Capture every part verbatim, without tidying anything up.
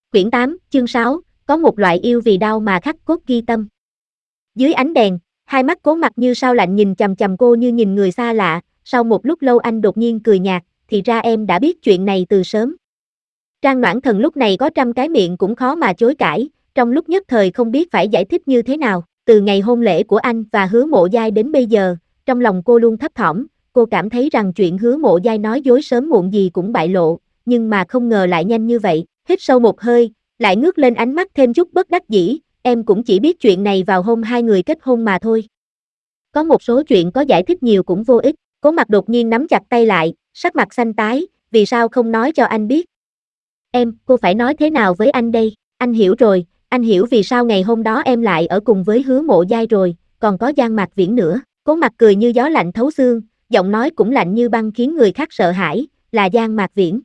Quyển tám, chương sáu, có một loại yêu vì đau mà khắc cốt ghi tâm. Dưới ánh đèn, hai mắt Cố Mặc như sao lạnh nhìn chằm chằm cô như nhìn người xa lạ, sau một lúc lâu anh đột nhiên cười nhạt, thì ra em đã biết chuyện này từ sớm. Trang Noãn Thần lúc này có trăm cái miệng cũng khó mà chối cãi, trong lúc nhất thời không biết phải giải thích như thế nào, từ ngày hôn lễ của anh và Hứa Mộ Giai đến bây giờ, trong lòng cô luôn thấp thỏm, cô cảm thấy rằng chuyện Hứa Mộ Giai nói dối sớm muộn gì cũng bại lộ, nhưng mà không ngờ lại nhanh như vậy, hít sâu một hơi, lại ngước lên ánh mắt thêm chút bất đắc dĩ, em cũng chỉ biết chuyện này vào hôm hai người kết hôn mà thôi. Có một số chuyện có giải thích nhiều cũng vô ích, Cố Mặc đột nhiên nắm chặt tay lại, sắc mặt xanh tái, vì sao không nói cho anh biết? Em, cô phải nói thế nào với anh đây? Anh hiểu rồi, anh hiểu vì sao ngày hôm đó em lại ở cùng với Hứa Mộ Giai rồi, còn có Giang Mạc Viễn nữa. Cố Mặc cười như gió lạnh thấu xương, giọng nói cũng lạnh như băng khiến người khác sợ hãi, là Giang Mạc Viễn.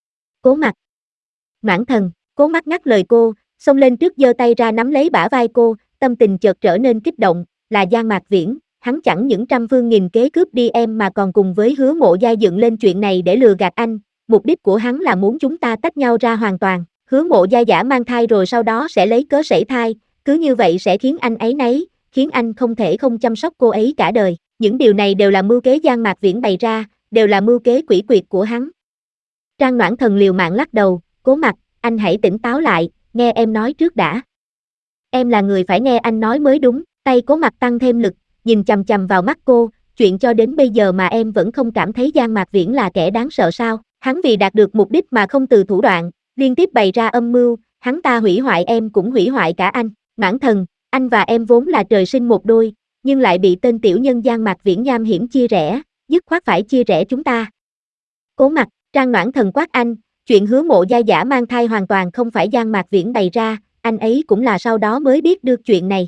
Cố Mặc. Noãn Thần, Cố Mặc ngắt lời cô, xông lên trước giơ tay ra nắm lấy bả vai cô, tâm tình chợt trở nên kích động, là Giang Mạc Viễn, hắn chẳng những trăm phương nghìn kế cướp đi em mà còn cùng với Hứa Mộ Giai dựng lên chuyện này để lừa gạt anh, mục đích của hắn là muốn chúng ta tách nhau ra hoàn toàn, Hứa Mộ Giai giả mang thai rồi sau đó sẽ lấy cớ sảy thai, cứ như vậy sẽ khiến anh áy náy, khiến anh không thể không chăm sóc cô ấy cả đời, những điều này đều là mưu kế Giang Mạc Viễn bày ra, đều là mưu kế quỷ quyệt của hắn. Trang Noãn Thần liều mạng lắc đầu, Cố Mặc, anh hãy tỉnh táo lại, nghe em nói trước đã. Em là người phải nghe anh nói mới đúng, tay Cố Mặc tăng thêm lực, nhìn chằm chằm vào mắt cô, chuyện cho đến bây giờ mà em vẫn không cảm thấy Giang Mạc Viễn là kẻ đáng sợ sao, hắn vì đạt được mục đích mà không từ thủ đoạn, liên tiếp bày ra âm mưu, hắn ta hủy hoại em cũng hủy hoại cả anh, Noãn Thần, anh và em vốn là trời sinh một đôi, nhưng lại bị tên tiểu nhân Giang Mạc Viễn nham hiểm chia rẽ, dứt khoát phải chia rẽ chúng ta. Cố Mặc, Trang Noãn Thần quát anh, chuyện Hứa Mộ Giai giả mang thai hoàn toàn không phải Giang Mạc Viễn bày ra, anh ấy cũng là sau đó mới biết được chuyện này.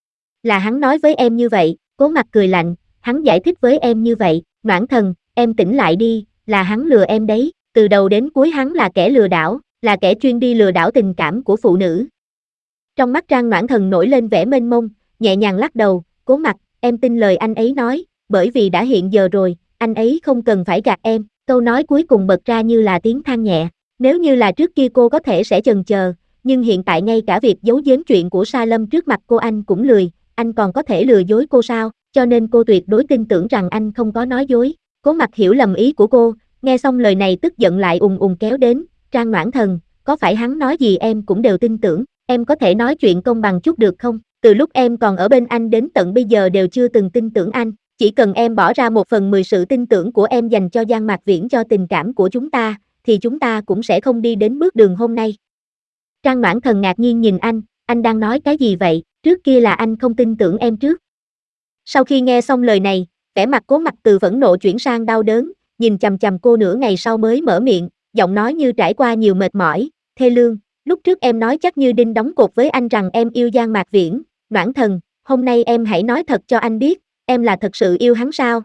Là hắn nói với em như vậy, Cố Mặc cười lạnh, hắn giải thích với em như vậy, Noãn Thần, em tỉnh lại đi, là hắn lừa em đấy, từ đầu đến cuối hắn là kẻ lừa đảo, là kẻ chuyên đi lừa đảo tình cảm của phụ nữ. Trong mắt Trang Noãn Thần nổi lên vẻ mênh mông, nhẹ nhàng lắc đầu, Cố Mặc, em tin lời anh ấy nói, bởi vì đã hiện giờ rồi, anh ấy không cần phải gạt em, câu nói cuối cùng bật ra như là tiếng than nhẹ, nếu như là trước kia cô có thể sẽ chần chờ, nhưng hiện tại ngay cả việc giấu giếm chuyện của Sa Lâm trước mặt cô anh cũng lười, anh còn có thể lừa dối cô sao, cho nên cô tuyệt đối tin tưởng rằng anh không có nói dối. Cố Mặc hiểu lầm ý của cô, nghe xong lời này tức giận lại ùn ùn kéo đến, Trang Noãn Thần, có phải hắn nói gì em cũng đều tin tưởng, em có thể nói chuyện công bằng chút được không, từ lúc em còn ở bên anh đến tận bây giờ đều chưa từng tin tưởng anh, chỉ cần em bỏ ra một phần mười sự tin tưởng của em dành cho Giang Mạc Viễn cho tình cảm của chúng ta, thì chúng ta cũng sẽ không đi đến bước đường hôm nay. Trang Noãn Thần ngạc nhiên nhìn anh, anh đang nói cái gì vậy, trước kia là anh không tin tưởng em trước. Sau khi nghe xong lời này, vẻ mặt Cố Mặc từ phẫn nộ chuyển sang đau đớn, nhìn chằm chằm cô nửa ngày sau mới mở miệng, giọng nói như trải qua nhiều mệt mỏi, thê lương, lúc trước em nói chắc như đinh đóng cột với anh rằng em yêu Giang Mạc Viễn, Noãn Thần, hôm nay em hãy nói thật cho anh biết, em là thật sự yêu hắn sao?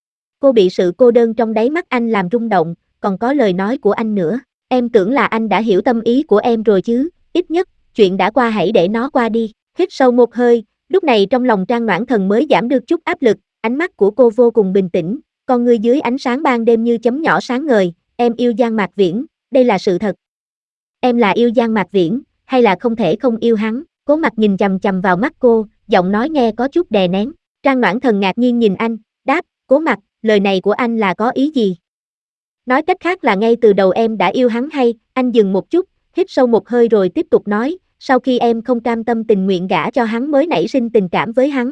Cô bị sự cô đơn trong đáy mắt anh làm rung động, còn có lời nói của anh nữa, em tưởng là anh đã hiểu tâm ý của em rồi chứ, ít nhất, chuyện đã qua hãy để nó qua đi, hít sâu một hơi, lúc này trong lòng Trang Noãn Thần mới giảm được chút áp lực, ánh mắt của cô vô cùng bình tĩnh, con ngươi dưới ánh sáng ban đêm như chấm nhỏ sáng ngời, em yêu Giang Mạc Viễn, đây là sự thật. Em là yêu Giang Mạc Viễn, hay là không thể không yêu hắn, Cố Mặc nhìn chằm chằm vào mắt cô, giọng nói nghe có chút đè nén, Trang Noãn Thần ngạc nhiên nhìn anh, đáp, Cố Mặc, lời này của anh là có ý gì? Nói cách khác là ngay từ đầu em đã yêu hắn hay, anh dừng một chút, hít sâu một hơi rồi tiếp tục nói, sau khi em không cam tâm tình nguyện gả cho hắn mới nảy sinh tình cảm với hắn.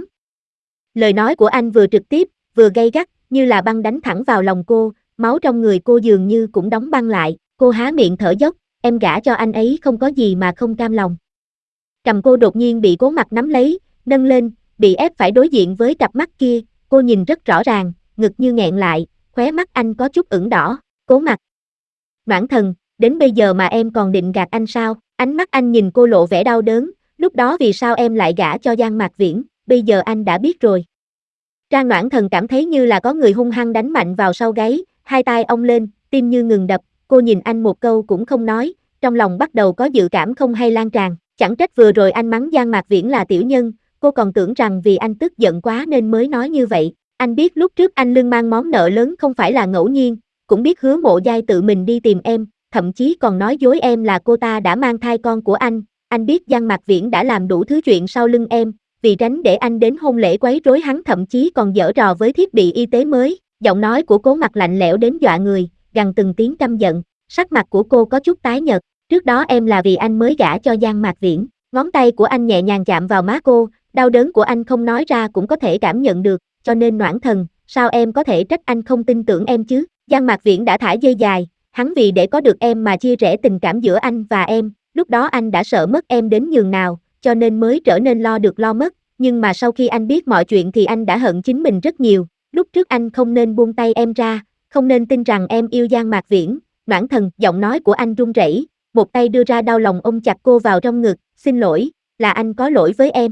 Lời nói của anh vừa trực tiếp, vừa gay gắt, như là băng đánh thẳng vào lòng cô, máu trong người cô dường như cũng đóng băng lại, cô há miệng thở dốc, em gả cho anh ấy không có gì mà không cam lòng. Cầm cô đột nhiên bị Cố Mặc nắm lấy, nâng lên, bị ép phải đối diện với cặp mắt kia, cô nhìn rất rõ ràng, ngực như nghẹn lại, khóe mắt anh có chút ửng đỏ, Cố Mặc. Noãn Thần, đến bây giờ mà em còn định gạt anh sao? Ánh mắt anh nhìn cô lộ vẻ đau đớn, lúc đó vì sao em lại gả cho Giang Mạc Viễn, bây giờ anh đã biết rồi. Trang Noãn Thần cảm thấy như là có người hung hăng đánh mạnh vào sau gáy, hai tay ong lên, tim như ngừng đập, cô nhìn anh một câu cũng không nói, trong lòng bắt đầu có dự cảm không hay lan tràn, chẳng trách vừa rồi anh mắng Giang Mạc Viễn là tiểu nhân, cô còn tưởng rằng vì anh tức giận quá nên mới nói như vậy, anh biết lúc trước anh lưng mang món nợ lớn không phải là ngẫu nhiên, cũng biết Hứa Mộ Giai tự mình đi tìm em, thậm chí còn nói dối em là cô ta đã mang thai con của anh. Anh biết Giang Mạc Viễn đã làm đủ thứ chuyện sau lưng em, vì tránh để anh đến hôn lễ quấy rối hắn thậm chí còn giở trò với thiết bị y tế mới. Giọng nói của Cố Mặc lạnh lẽo đến dọa người, gằn từng tiếng căm giận. Sắc mặt của cô có chút tái nhợt. Trước đó em là vì anh mới gả cho Giang Mạc Viễn. Ngón tay của anh nhẹ nhàng chạm vào má cô, đau đớn của anh không nói ra cũng có thể cảm nhận được, cho nên Noãn Thần, sao em có thể trách anh không tin tưởng em chứ? Giang Mạc Viễn đã thả dây dài, hắn vì để có được em mà chia rẽ tình cảm giữa anh và em, lúc đó anh đã sợ mất em đến nhường nào, cho nên mới trở nên lo được lo mất, nhưng mà sau khi anh biết mọi chuyện thì anh đã hận chính mình rất nhiều, lúc trước anh không nên buông tay em ra, không nên tin rằng em yêu Giang Mạc Viễn. Noãn Thần, giọng nói của anh run rẩy, một tay đưa ra đau lòng ôm chặt cô vào trong ngực, xin lỗi, là anh có lỗi với em.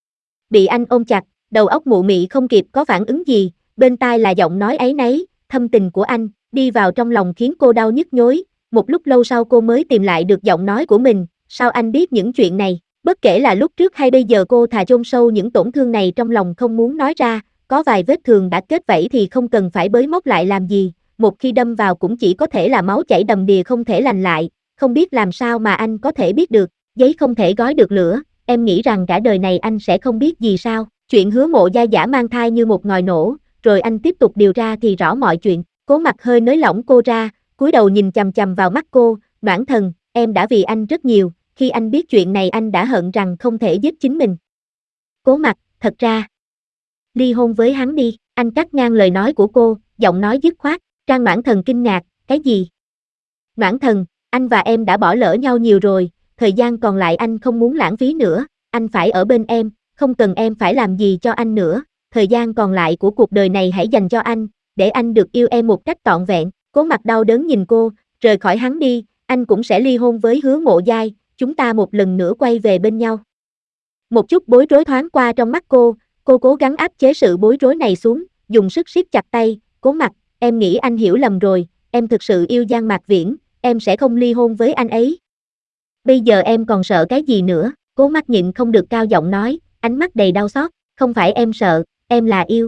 Bị anh ôm chặt, đầu óc mụ mị không kịp có phản ứng gì, bên tai là giọng nói áy náy, thâm tình của anh, đi vào trong lòng khiến cô đau nhức nhối, một lúc lâu sau cô mới tìm lại được giọng nói của mình, sao anh biết những chuyện này, bất kể là lúc trước hay bây giờ cô thà chôn sâu những tổn thương này trong lòng không muốn nói ra, có vài vết thương đã kết vảy thì không cần phải bới móc lại làm gì, một khi đâm vào cũng chỉ có thể là máu chảy đầm đìa không thể lành lại, không biết làm sao mà anh có thể biết được, giấy không thể gói được lửa, em nghĩ rằng cả đời này anh sẽ không biết gì sao, chuyện Hứa Mộ Gia giả mang thai như một ngòi nổ, rồi anh tiếp tục điều tra thì rõ mọi chuyện. Cố Mặc hơi nới lỏng cô ra, cúi đầu nhìn chằm chằm vào mắt cô, Noãn Thần, em đã vì anh rất nhiều, khi anh biết chuyện này anh đã hận rằng không thể giết chính mình. Cố Mặc, thật ra, ly hôn với hắn đi, anh cắt ngang lời nói của cô, giọng nói dứt khoát. Trang Noãn Thần kinh ngạc, cái gì? Noãn Thần, anh và em đã bỏ lỡ nhau nhiều rồi, thời gian còn lại anh không muốn lãng phí nữa, anh phải ở bên em, không cần em phải làm gì cho anh nữa, thời gian còn lại của cuộc đời này hãy dành cho anh, để anh được yêu em một cách trọn vẹn. Cố Mặc đau đớn nhìn cô, rời khỏi hắn đi, anh cũng sẽ ly hôn với Hứa Mộ Giai, chúng ta một lần nữa quay về bên nhau. Một chút bối rối thoáng qua trong mắt cô, cô cố gắng áp chế sự bối rối này xuống, dùng sức siết chặt tay, Cố Mặc, em nghĩ anh hiểu lầm rồi, em thực sự yêu Giang Mạc Viễn, em sẽ không ly hôn với anh ấy. Bây giờ em còn sợ cái gì nữa? Cố Mặc nhịn không được cao giọng nói, ánh mắt đầy đau xót, không phải em sợ, em là yêu.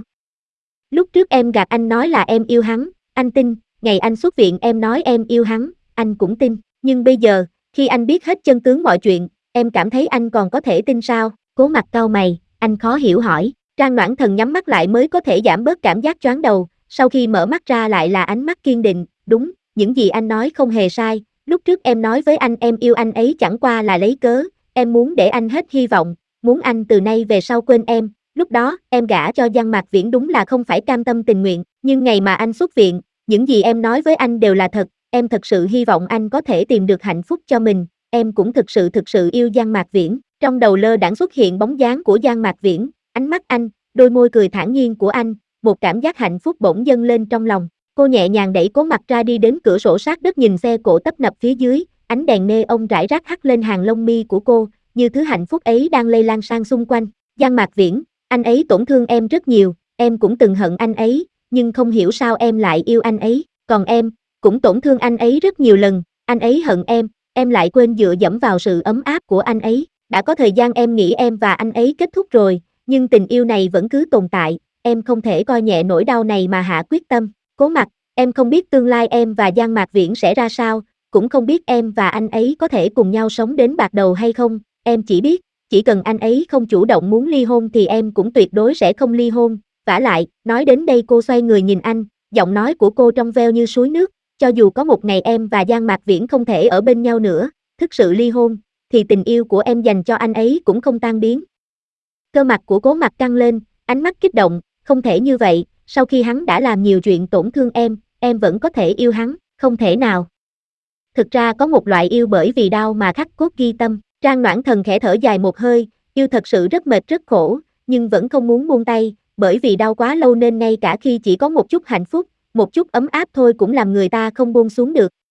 Lúc trước em gạt anh nói là em yêu hắn, anh tin, ngày anh xuất viện em nói em yêu hắn, anh cũng tin, nhưng bây giờ, khi anh biết hết chân tướng mọi chuyện, em cảm thấy anh còn có thể tin sao? Cố Mặc cau mày, anh khó hiểu hỏi, Trang Noãn Thần nhắm mắt lại mới có thể giảm bớt cảm giác choáng đầu, sau khi mở mắt ra lại là ánh mắt kiên định, đúng, những gì anh nói không hề sai, lúc trước em nói với anh em yêu anh ấy chẳng qua là lấy cớ, em muốn để anh hết hy vọng, muốn anh từ nay về sau quên em, lúc đó em gả cho Giang Mạc Viễn đúng là không phải cam tâm tình nguyện, nhưng ngày mà anh xuất viện, những gì em nói với anh đều là thật, em thật sự hy vọng anh có thể tìm được hạnh phúc cho mình, em cũng thực sự thực sự yêu Giang Mạc Viễn, trong đầu lơ đãng xuất hiện bóng dáng của Giang Mạc Viễn, ánh mắt anh, đôi môi cười thản nhiên của anh, một cảm giác hạnh phúc bỗng dâng lên trong lòng. Cô nhẹ nhàng đẩy Cố Mặc ra đi đến cửa sổ sát đất nhìn xe cộ tấp nập phía dưới, ánh đèn neon rải rác hắt lên hàng lông mi của cô, như thứ hạnh phúc ấy đang lây lan sang xung quanh. Giang Mạc Viễn, anh ấy tổn thương em rất nhiều, em cũng từng hận anh ấy, nhưng không hiểu sao em lại yêu anh ấy, còn em, cũng tổn thương anh ấy rất nhiều lần, anh ấy hận em, em lại quên dựa dẫm vào sự ấm áp của anh ấy. Đã có thời gian em nghĩ em và anh ấy kết thúc rồi, nhưng tình yêu này vẫn cứ tồn tại, em không thể coi nhẹ nỗi đau này mà hạ quyết tâm. Cố Mặc, em không biết tương lai em và Giang Mạc Viễn sẽ ra sao, cũng không biết em và anh ấy có thể cùng nhau sống đến bạc đầu hay không, em chỉ biết, chỉ cần anh ấy không chủ động muốn ly hôn thì em cũng tuyệt đối sẽ không ly hôn. Vả lại, nói đến đây cô xoay người nhìn anh, giọng nói của cô trong veo như suối nước, cho dù có một ngày em và Giang Mạc Viễn không thể ở bên nhau nữa, thực sự ly hôn, thì tình yêu của em dành cho anh ấy cũng không tan biến. Cơ mặt của Cố Mặc căng lên, ánh mắt kích động, không thể như vậy, sau khi hắn đã làm nhiều chuyện tổn thương em, em vẫn có thể yêu hắn, không thể nào. Thực ra có một loại yêu bởi vì đau mà khắc cốt ghi tâm, Trang Noãn Thần khẽ thở dài một hơi, yêu thật sự rất mệt rất khổ, nhưng vẫn không muốn buông tay, bởi vì đau quá lâu nên ngay cả khi chỉ có một chút hạnh phúc, một chút ấm áp thôi cũng làm người ta không buông xuống được.